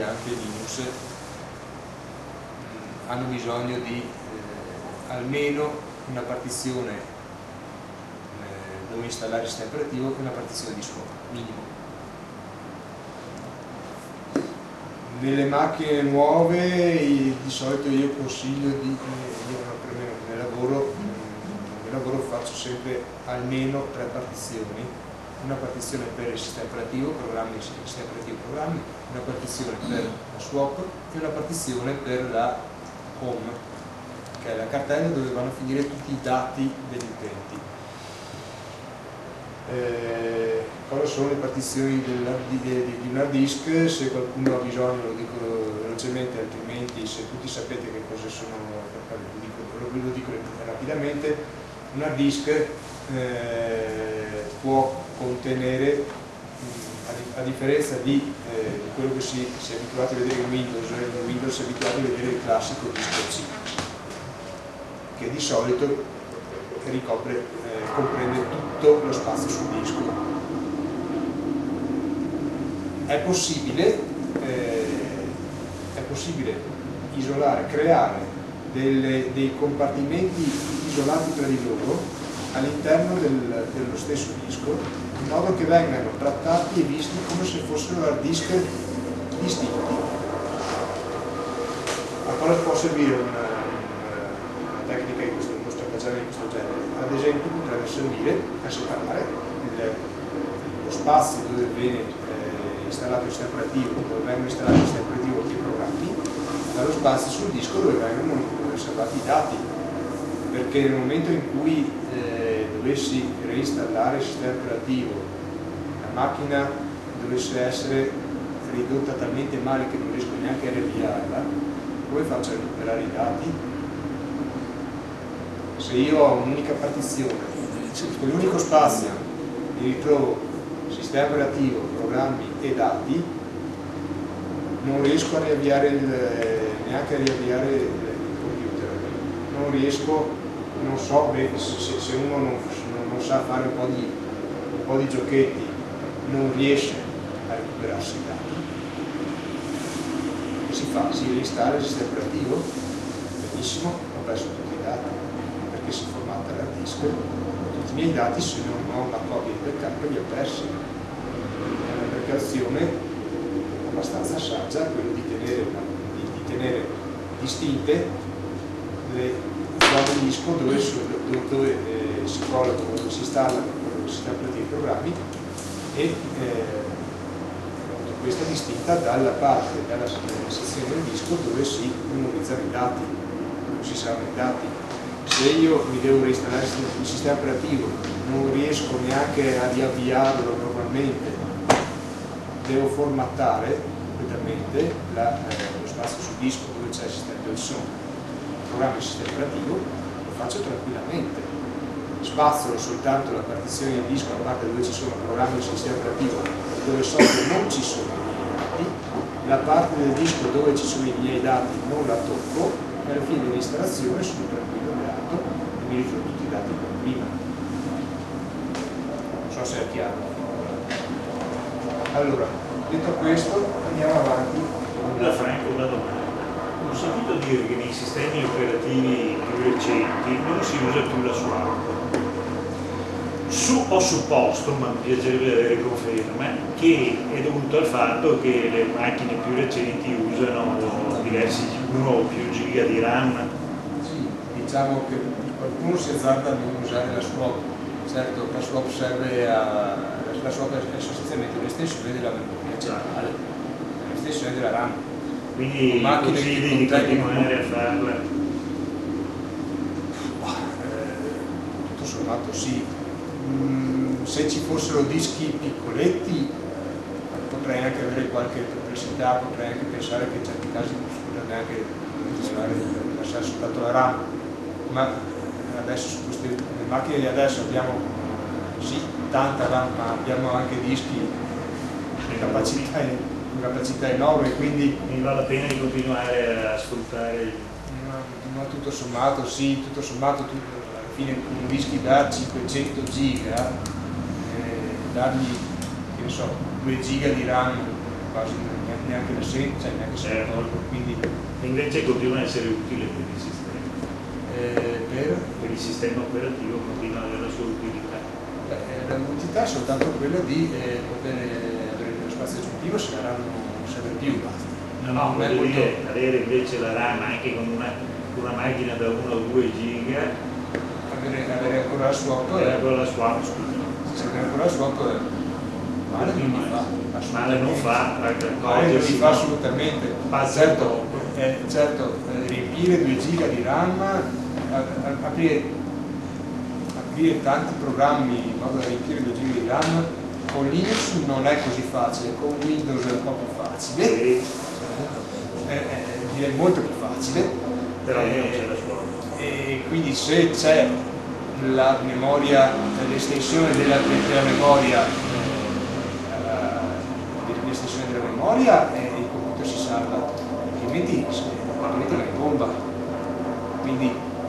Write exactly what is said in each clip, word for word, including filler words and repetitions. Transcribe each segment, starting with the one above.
anche Linux mh, hanno bisogno di eh, almeno una partizione eh, dove installare il sistema operativo e una partizione di scopo, minimo. Nelle macchine nuove di solito io consiglio di, io per me nel lavoro, nel lavoro faccio sempre almeno tre partizioni, una partizione per il sistema operativo, programmi, sistema operativo programmi, una partizione per la swap e una partizione per la home, che è la cartella dove vanno a finire tutti i dati degli utenti. Eh, cosa sono le partizioni di, di, di un hard disk? Se qualcuno ha bisogno lo dico velocemente, altrimenti se tutti sapete che cosa sono lo dico, lo dico rapidamente. Un hard disk eh, può contenere, a, a differenza di, eh, di quello che si, si è abituati a vedere in Windows, in Windows si è abituati a vedere il classico disco C, che di solito ricopre, eh, comprende tutto lo spazio sul disco. È possibile, eh, è possibile isolare, creare delle, dei compartimenti isolati tra di loro all'interno del, dello stesso disco, in modo che vengano trattati e visti come se fossero hard disk distinti. A cosa può servire una, una tecnica di questo, uno stratagemma di questo genere? Ad esempio potrebbe servire a separare il, lo spazio dove viene eh, installato il sistema operativo, dove vengono installati il sistema operativo e i programmi, dallo spazio sul disco dove vengono conservati i dati, perché nel momento in cui eh, dovessi reinstallare il sistema operativo, la macchina dovesse essere ridotta talmente male che non riesco neanche a riavviarla, come faccio a recuperare i dati? Se io ho un'unica partizione, con l'unico spazio mi ritrovo sistema operativo, programmi e dati, non riesco a riavviare il, neanche a riavviare il, il computer, non riesco, non so, beh, se, se uno non, non sa fare un po' di, un po' di giochetti, non riesce a recuperarsi i dati. Che si fa? Si reinstalla il sistema operativo, benissimo, ho perso tutti i dati, perché si formata l'hard disk, tutti i miei dati, se non ho una copia di backup li ho persi. È una precauzione abbastanza saggia quello di tenere, una, di, di tenere distinte le zone di disco dove, dove, dove eh, si collocano, dove si installano, dove si installano i programmi, e eh, questa distinta dalla parte, dalla sezione del disco dove si memorizzano i dati, dove si salvano i dati. Se io mi devo reinstallare il sistema operativo, non riesco neanche a riavviarlo normalmente, devo formattare completamente la, eh, lo spazio sul disco dove c'è il sistema, dove ci sono i programmi del sistema operativo, lo faccio tranquillamente. Spazzolo soltanto la partizione del disco, a parte dove ci sono i programmi del sistema operativo, dove so che non ci sono i miei dati, la parte del disco dove ci sono i miei dati non la tocco, e alla fine dell'installazione sono tranquillo beato e mi ritrovo tutti i dati come prima. Non so se è chiaro. Allora, detto questo, andiamo avanti. Da Franco una domanda. Ho sentito dire che nei sistemi operativi più recenti non si usa più la swap. Su, ho supposto, ma mi piacerebbe avere conferma, che è dovuto al fatto che le macchine più recenti usano diversi, uno o più giga di RAM. Sì, diciamo che qualcuno si azzarda a non usare la swap. Certo, la swap serve a... la swap è sostanzialmente un'estensione della memoria centrale, un'estensione della RAM. Quindi macchine consigli che di contengono continuare a farla? Eh, tutto sommato sì. Mm, se ci fossero dischi piccoletti potrei anche avere qualche perplessità, potrei anche pensare che in certi casi non si potrebbe neanche lasciare soltanto la RAM, ma adesso su queste macchine di adesso abbiamo sì tanta RAM, ma abbiamo anche dischi di capacità, di capacità enormi, quindi mi vale la pena di continuare a sfruttare il... ma, ma tutto sommato sì, tutto sommato tutto, alla fine un dischi da cinquecento giga eh, dargli che ne so due giga di RAM quasi neanche la sente, cioè neanche se la tolgo, quindi invece continua a essere utile per il sistema. eh, per, per il sistema operativo continua ad avere la sua utilità. Beh, l'utilità è soltanto quella di eh, poter avere lo spazio aggiuntivo se la RAM non serve più. No, no, voglio molto... dire, avere invece la RAM anche con una, una macchina da uno o due giga, avere, avere ancora la swap, avere ancora la swap, scusa. Se avere ancora la swap male non li fa, male non fa, male non li fa assolutamente. Certo, eh, certo eh, riempire due giga di RAM, aprire, aprire tanti programmi in modo da riempire due giga di RAM con Linux non è così facile, con Windows è un po' più facile, eh, eh, direi molto più facile, però eh, non c'è la scuola. E quindi se c'è la memoria, l'estensione della, della memoria, eh, l'estensione della memoria, eh, il computer si salva, altrimenti, altrimenti va in bomba. Quindi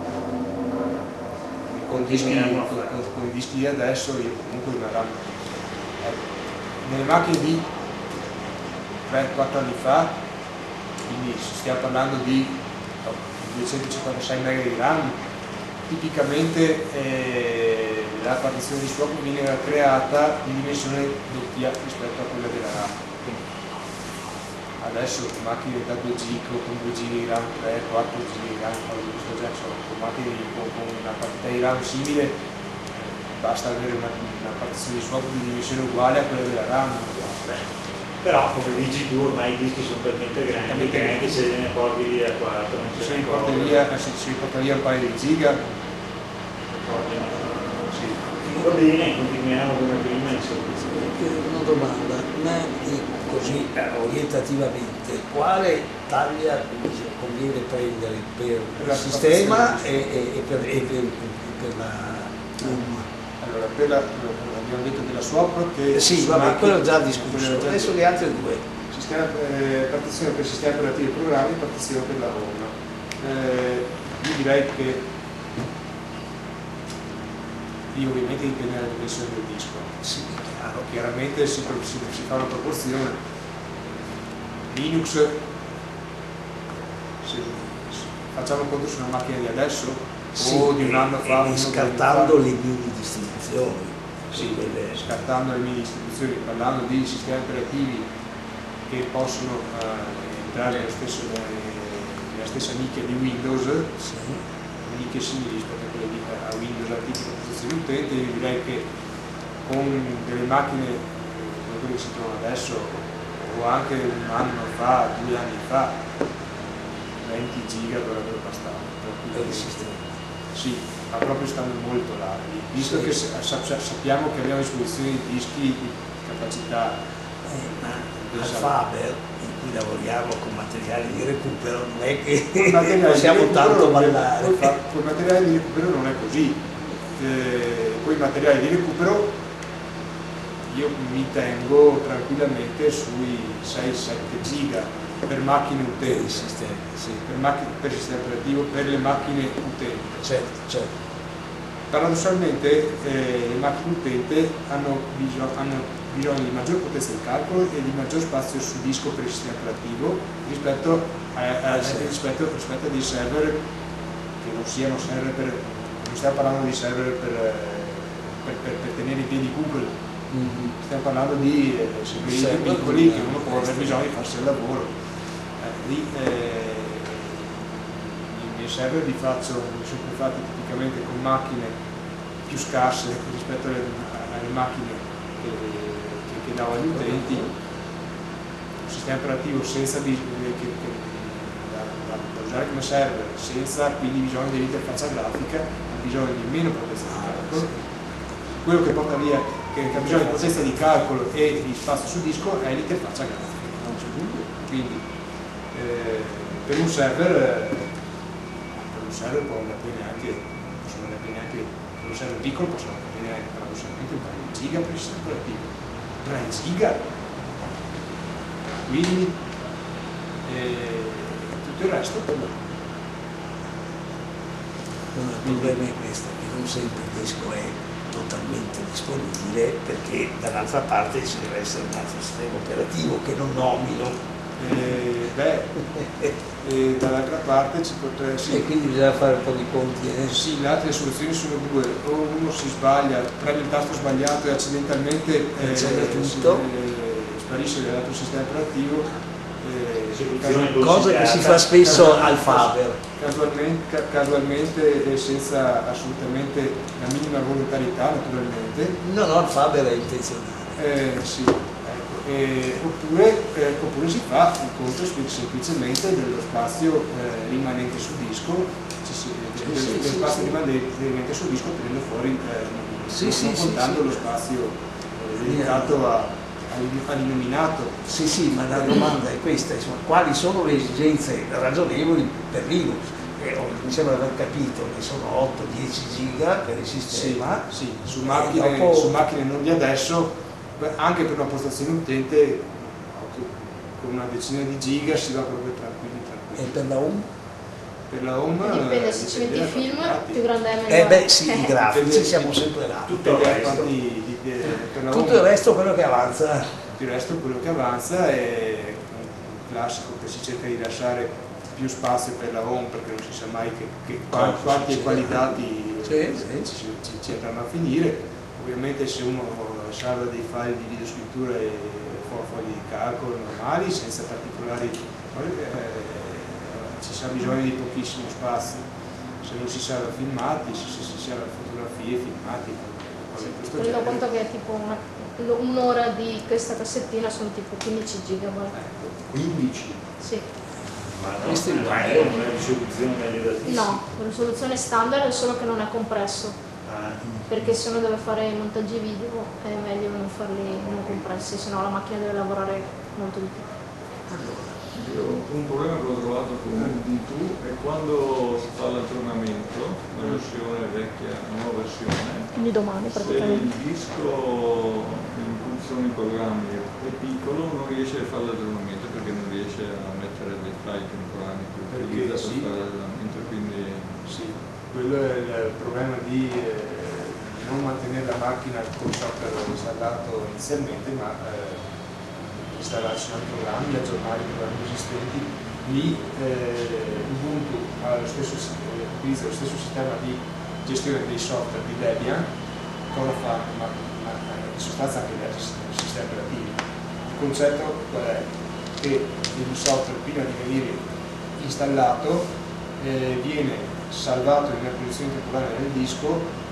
con i dischi, con, con, con i dischi di adesso io comunque una RAM. Nelle macchine di tre quattro anni fa, quindi stiamo parlando di duecentocinquantasei mega di RAM, tipicamente eh, la partizione di swap veniva creata di dimensione doppia rispetto a quella della RAM. Adesso macchine da due giga con due giga di RAM, tre quattro giga di RAM, questo genere, con macchine con, con una quantità di RAM simile, basta avere una, una partizione di swap di dimensione uguale a quella della RAM. Però come dici tu ormai i dischi sono talmente grandi che anche se ne porti via quattro non se li porta via, se si porta via un paio di giga, sì. Va bene, continuiamo come prima. Una domanda, ma così orientativamente quale taglia conviene prendere per, per il sistema e, e, e, per, e per, per la um. Allora, per la, abbiamo detto della swap che sì, vabbè, quello già discusso, adesso le altre due. Sistema, eh, partizione per sistema operativo e programmi, partizione per la ROM. Eh, io direi che io ovviamente dipende dalla dimensione del disco. Sì, chiaro. Chiaramente si, si, si fa una proporzione. Linux, se facciamo conto su una macchina di adesso, sì, o di un anno fa, e scartando le mini distribuzioni, sì, quelle... scartando le mini distribuzioni, parlando di sistemi operativi che possono eh, entrare nello stesso, nella stessa nicchia di Windows, sì. Nicchie simili rispetto a quelle di a Windows, a tipica posizione utente. Io direi che con delle macchine come quelle che si trovano adesso, o anche un anno fa, due anni fa, venti giga dovrebbero bastare per il sistema. Sì, ma proprio stando molto larghi, visto sì. Che sappiamo che abbiamo a disposizione di dischi di capacità. Eh, ma al Faber, in cui lavoriamo con materiali di recupero, non è che possiamo tanto ballare. Con i materiali di recupero non è così. Eh, con i materiali di recupero io mi tengo tranquillamente sui sei sette giga per macchine utenti, sistema, sì. per, macchine, per sistema operativo, per le macchine utenti. Certo, certo. Paradossalmente eh, le macchine utente hanno, bisog hanno bisogno di maggior potenza di calcolo e di maggior spazio su disco per il sistema operativo rispetto a, a, sì. rispetto, rispetto a dei server che non siano server per, non stiamo parlando di server per, per, per, per tenere in piedi Google, mm-hmm. Stiamo parlando di eh, server piccoli che uno può aver bisogno di farsi il lavoro. Lì, eh, i miei server li faccio, li sono fatti tipicamente con macchine più scarse rispetto alle, alle macchine che, che, che davo agli utenti, un sistema operativo senza di, che, che, da, da, da usare come server, senza quindi bisogno dell'interfaccia grafica, ha bisogno di meno potenza di calcolo. Quello che porta via, che, che ha bisogno di potenza di calcolo e di spazio su disco è l'interfaccia grafica, non c'è dubbio. Quindi Eh, per un server per un server può andare bene anche possono andare bene anche per un server piccolo possono andare bene anche paradossalmente un paio di giga per il sistema operativo, tre giga, quindi eh, tutto il resto no. Il problema è questo, che non sempre il disco è totalmente disponibile, perché dall'altra parte ci deve essere un altro sistema operativo che non nomino Eh, beh, e dall'altra parte ci potrebbe... Sì. E quindi bisogna fare un po' di conti. Eh. Sì, le altre soluzioni sono due: o uno si sbaglia, preme il tasto sbagliato e accidentalmente eh, si, eh, sparisce dall'altro sistema operativo. Eh, cosa che si fa spesso al Faber. Casualmente, ca casualmente e senza assolutamente la minima volontarietà, naturalmente. No, no, il Faber è intenzionale. Eh, sì, ecco. eh, oppure, eh, oppure si fa il conto semplicemente dello spazio eh, rimanente sul disco, ci si, sì, del, sì, del sì, spazio sì. rimanente sul disco tenendo fuori, eh, sì, non, sì, non contando sì, lo spazio eh, dedicato a all'illuminato. Sì, sì, ma la domanda è questa, insomma, quali sono le esigenze ragionevoli per Linux? Eh, mi sembra aver capito che sono otto dieci giga per il sistema. Sì, sì. Su, macchine, dopo... su macchine non di adesso, anche per una postazione utente con una decina di giga si va proprio tranquilli, tranquilli. E per la home? Per la home e dipende eh, se ci metti il film, più grande è meglio. Eh beh sì, i grafici siamo sempre là. Tutto il resto, di, di, di, tutto il resto quello che avanza. Tutto il resto quello che avanza è un classico che si cerca di lasciare più spazio per la home, perché non si sa mai che, che quanti e quali dati sì, sì. ci, ci, ci andranno a finire. Ovviamente se uno salva dei file di videoscrittura e fogli di calcolo normali, senza particolari eh, ci sarà bisogno di pochissimo spazio. Se non si salva filmati, se, se si salva fotografie, filmati, tenendo conto che è tipo un'ora di questa cassettina sono tipo quindici giga. Ecco, quindici? Sì. Ma no, questo è una risoluzione meglio da dire. No, la risoluzione standard è solo che non è compresso. Ah. Perché se uno deve fare montaggi video è meglio non farli non compressi, se no la macchina deve lavorare molto di più. Allora. Io un problema che ho trovato con di tu è quando si fa l'aggiornamento, la versione vecchia, la nuova versione. Quindi domani praticamente. Se il disco in funzione di programmi è piccolo non riesce a fare l'aggiornamento perché non riesce a mettere dei file temporanei che utilizza per fare l'aggiornamento, quindi... Sì, quello è il problema di eh, non mantenere la macchina con software installato inizialmente, ma eh, installarci nuovi programmi, aggiornare i programmi esistenti. Lì eh, Ubuntu ha lo stesso, eh, utilizza lo stesso sistema di gestione dei software di Debian, cosa fa? Ma, ma in sostanza anche gli altri sistemi operativi. Il concetto qual è? Che il software prima di venire installato eh, viene salvato in una posizione temporanea nel disco,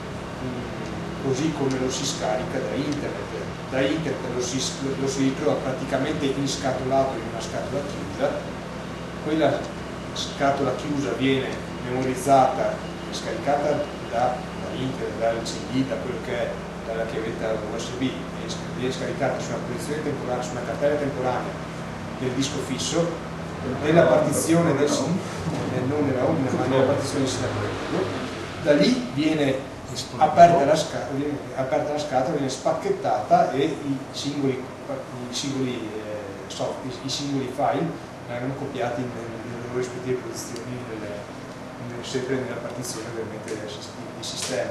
mh, così come lo si scarica da internet. Da internet lo si, lo si ritrova praticamente inscatolato in una scatola chiusa. Quella scatola chiusa viene memorizzata e scaricata da, da internet, dal C D, da quello che è, dalla chiavetta U S B, e viene scaricata su una posizione temporanea, su una cartella temporanea del disco fisso, nella partizione del non nella home, ma nella partizione del sistema operativo. Da lì viene Aperta la, viene aperta la scatola, viene spacchettata e i singoli, i singoli, eh, soft, i, i singoli file vengono copiati nelle loro rispettive posizioni, nelle, nelle, sempre nella partizione ovviamente di sistema.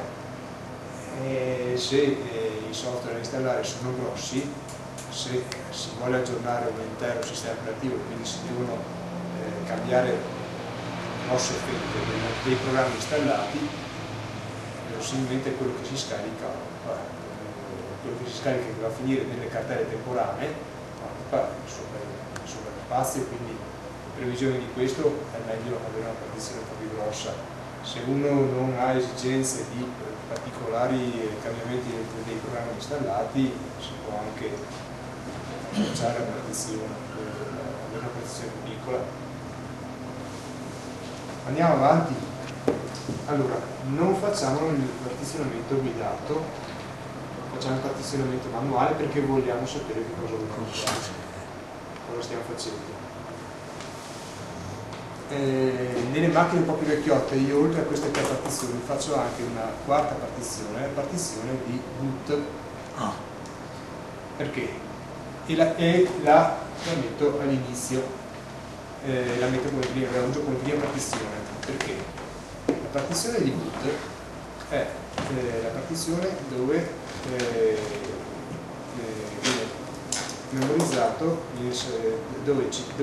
E se eh, i software da installare sono grossi, se si vuole aggiornare un intero sistema operativo, quindi si devono eh, cambiare grosse fette dei, dei programmi installati, verosimilmente quello che si scarica, quello che si scarica che va a finire nelle cartelle temporanee, occupa il suo spazio, quindi in previsione di questo è meglio avere una partizione un po' più grossa. Se uno non ha esigenze di particolari cambiamenti dei programmi installati, si può anche lanciare una partizione, avere una partizione piccola. Andiamo avanti. Allora, non facciamo il partizionamento guidato, facciamo il partizionamento manuale perché vogliamo sapere che cosa vogliamo fare, cosa stiamo facendo. Eh, nelle macchine un po' più vecchiotte io oltre a queste tre partizioni faccio anche una quarta partizione, la partizione di boot. Ah. Perché? E la, e la, la metto all'inizio, eh, la metto come prima, la uso come prima partizione. Perché? La partizione di boot è eh, la partizione dove eh, eh, viene memorizzato, dove ci